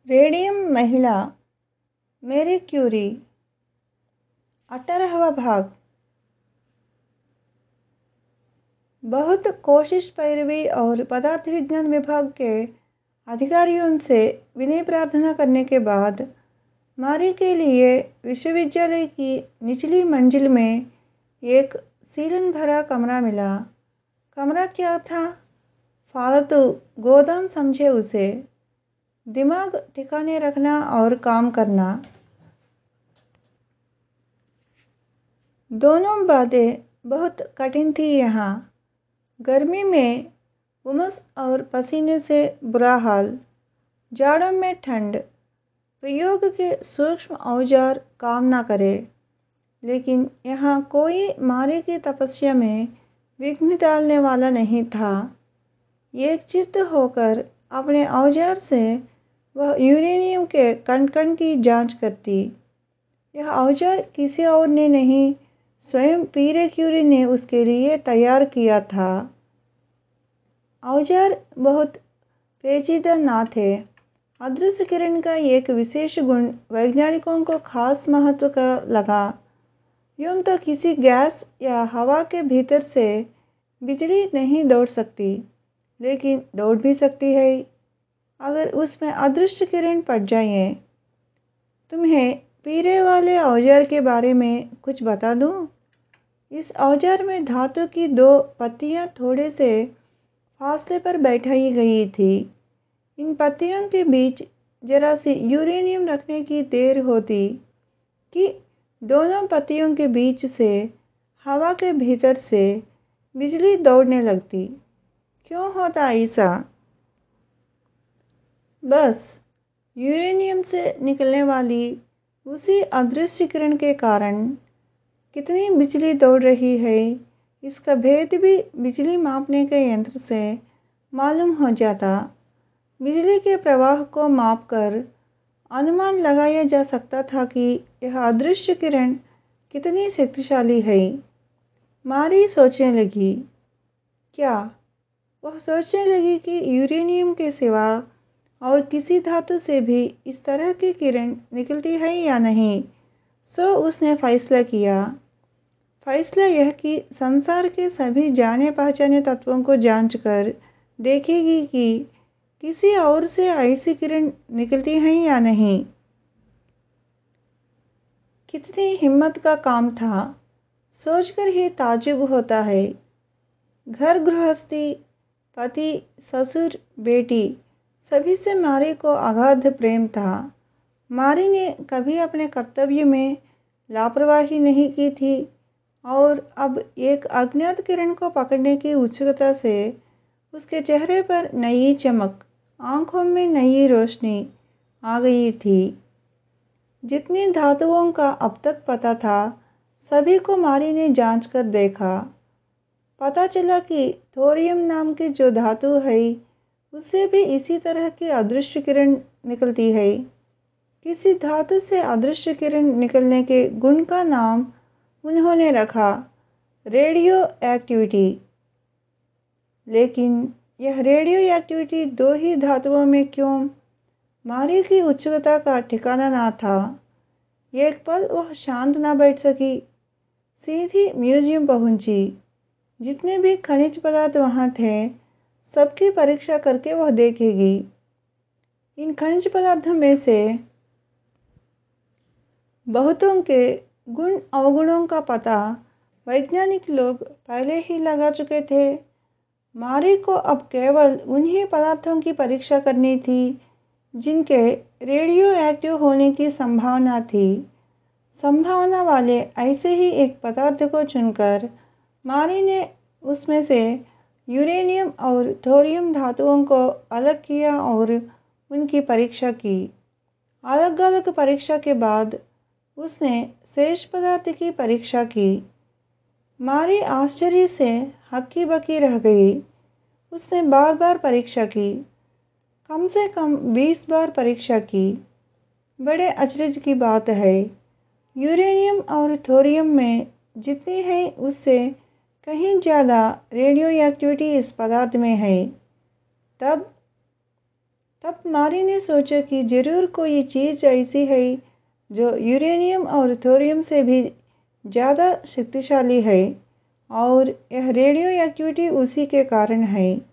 Radium महिला Marie Curie 18वां भाग। बहुत कोशिश पैरवी और पदार्थ विज्ञान विभाग के अधिकारियों से विनय प्रार्थना करने के बाद मारी के लिए विश्वविद्यालय की निचली मंजिल में एक सीलन भरा कमरा मिला। कमरा क्या था? फालतू गोदाम समझे उसे। दिमाग ठिकाने रखना और काम करना, दोनों बातें बहुत कठिन थी यहाँ। गर्मी में उमस और पसीने से बुरा हाल, जाड़ों में ठंड, प्रयोग के सूक्ष्म औजार काम न करे। लेकिन यहाँ कोई मारी की तपस्या में विघ्न डालने वाला नहीं था। एकचित्त होकर अपने औजार से वह यूरेनियम के कण-कण की जांच करती। यह औजार किसी और ने नहीं, स्वयं पीरे क्यूरी ने उसके लिए तैयार किया था। औजार बहुत पेचीदा न थे। अदृश्य किरण का एक विशेष गुण वैज्ञानिकों को खास महत्व का लगा। यूं तो किसी गैस या हवा के भीतर से बिजली नहीं दौड़ सकती, लेकिन दौड़ भी सकती है अगर उसमें अदृश्य किरण पड़ जाए। तुम्हें पीरे वाले औजार के बारे में कुछ बता दूं? इस औजार में धातु की दो पत्तियां थोड़े से फासले पर बैठाई गई थी। इन पत्तियों के बीच जरा सी यूरेनियम रखने की देर होती कि दोनों पत्तियों के बीच से हवा के भीतर से बिजली दौड़ने लगती। क्यों होता ऐसा? बस यूरेनियम से निकलने वाली उसी अदृश्य किरण के कारण कितनी बिजली दौड़ रही है, इसका भेद भी बिजली मापने के यंत्र से मालूम हो जाता। बिजली के प्रवाह को मापकर अनुमान लगाया जा सकता था कि यह अदृश्य किरण कितनी शक्तिशाली है। मारी सोचने लगी। क्या वह सोचने लगी कि यूरेनियम के सिवा और किसी धातु से भी इस तरह की किरण निकलती है या नहीं? सो उसने फैसला किया। फैसला यह कि संसार के सभी जाने पहचाने तत्वों को जांच कर देखेगी कि किसी और से ऐसी किरण निकलती है या नहीं। कितनी हिम्मत का काम था, सोचकर ही ताज्जुब होता है। घर गृहस्थी, पति, ससुर, बेटी सभी से मारी को अगाध प्रेम था। मारी ने कभी अपने कर्तव्य में लापरवाही नहीं की थी और अब एक अज्ञात किरण को पकड़ने की उत्सुकता से उसके चेहरे पर नई चमक, आंखों में नई रोशनी आ गई थी। जितनी धातुओं का अब तक पता था, सभी को मारी ने जांच कर देखा। पता चला कि थोरियम नाम की जो धातु है, उससे भी इसी तरह की अदृश्य किरण निकलती है। किसी धातु से अदृश्य किरण निकलने के गुण का नाम उन्होंने रखा रेडियो एक्टिविटी। लेकिन यह रेडियो एक्टिविटी दो ही धातुओं में क्यों? मारी की उत्सुकता का ठिकाना न था। एक पल वह शांत न बैठ सकी, सीधी म्यूजियम पहुंची। जितने भी खनिज पदार्थ वहाँ थे, सबकी परीक्षा करके वह देखेगी। इन खनिज पदार्थों में से बहुतों के गुण अवगुणों का पता वैज्ञानिक लोग पहले ही लगा चुके थे। मारी को अब केवल उन्हीं पदार्थों की परीक्षा करनी थी जिनके रेडियो एक्टिव होने की संभावना थी। संभावना वाले ऐसे ही एक पदार्थ को चुनकर मारी ने उसमें से यूरेनियम और थोरियम धातुओं को अलग किया और उनकी परीक्षा की। अलग अलग परीक्षा के बाद उसने शेष पदार्थ की परीक्षा की। मारी आश्चर्य से हक्की बक्की रह गई। उसने बार बार परीक्षा की, कम से कम 20 बार परीक्षा की। बड़े अचरज की बात है, यूरेनियम और थोरियम में जितनी है उससे कहीं ज़्यादा रेडियो एक्टिविटी इस पदार्थ में है। तब तब मारी ने सोचा कि जरूर कोई चीज़ ऐसी है जो यूरेनियम और थोरियम से भी ज़्यादा शक्तिशाली है और यह रेडियो एक्टिविटी उसी के कारण है।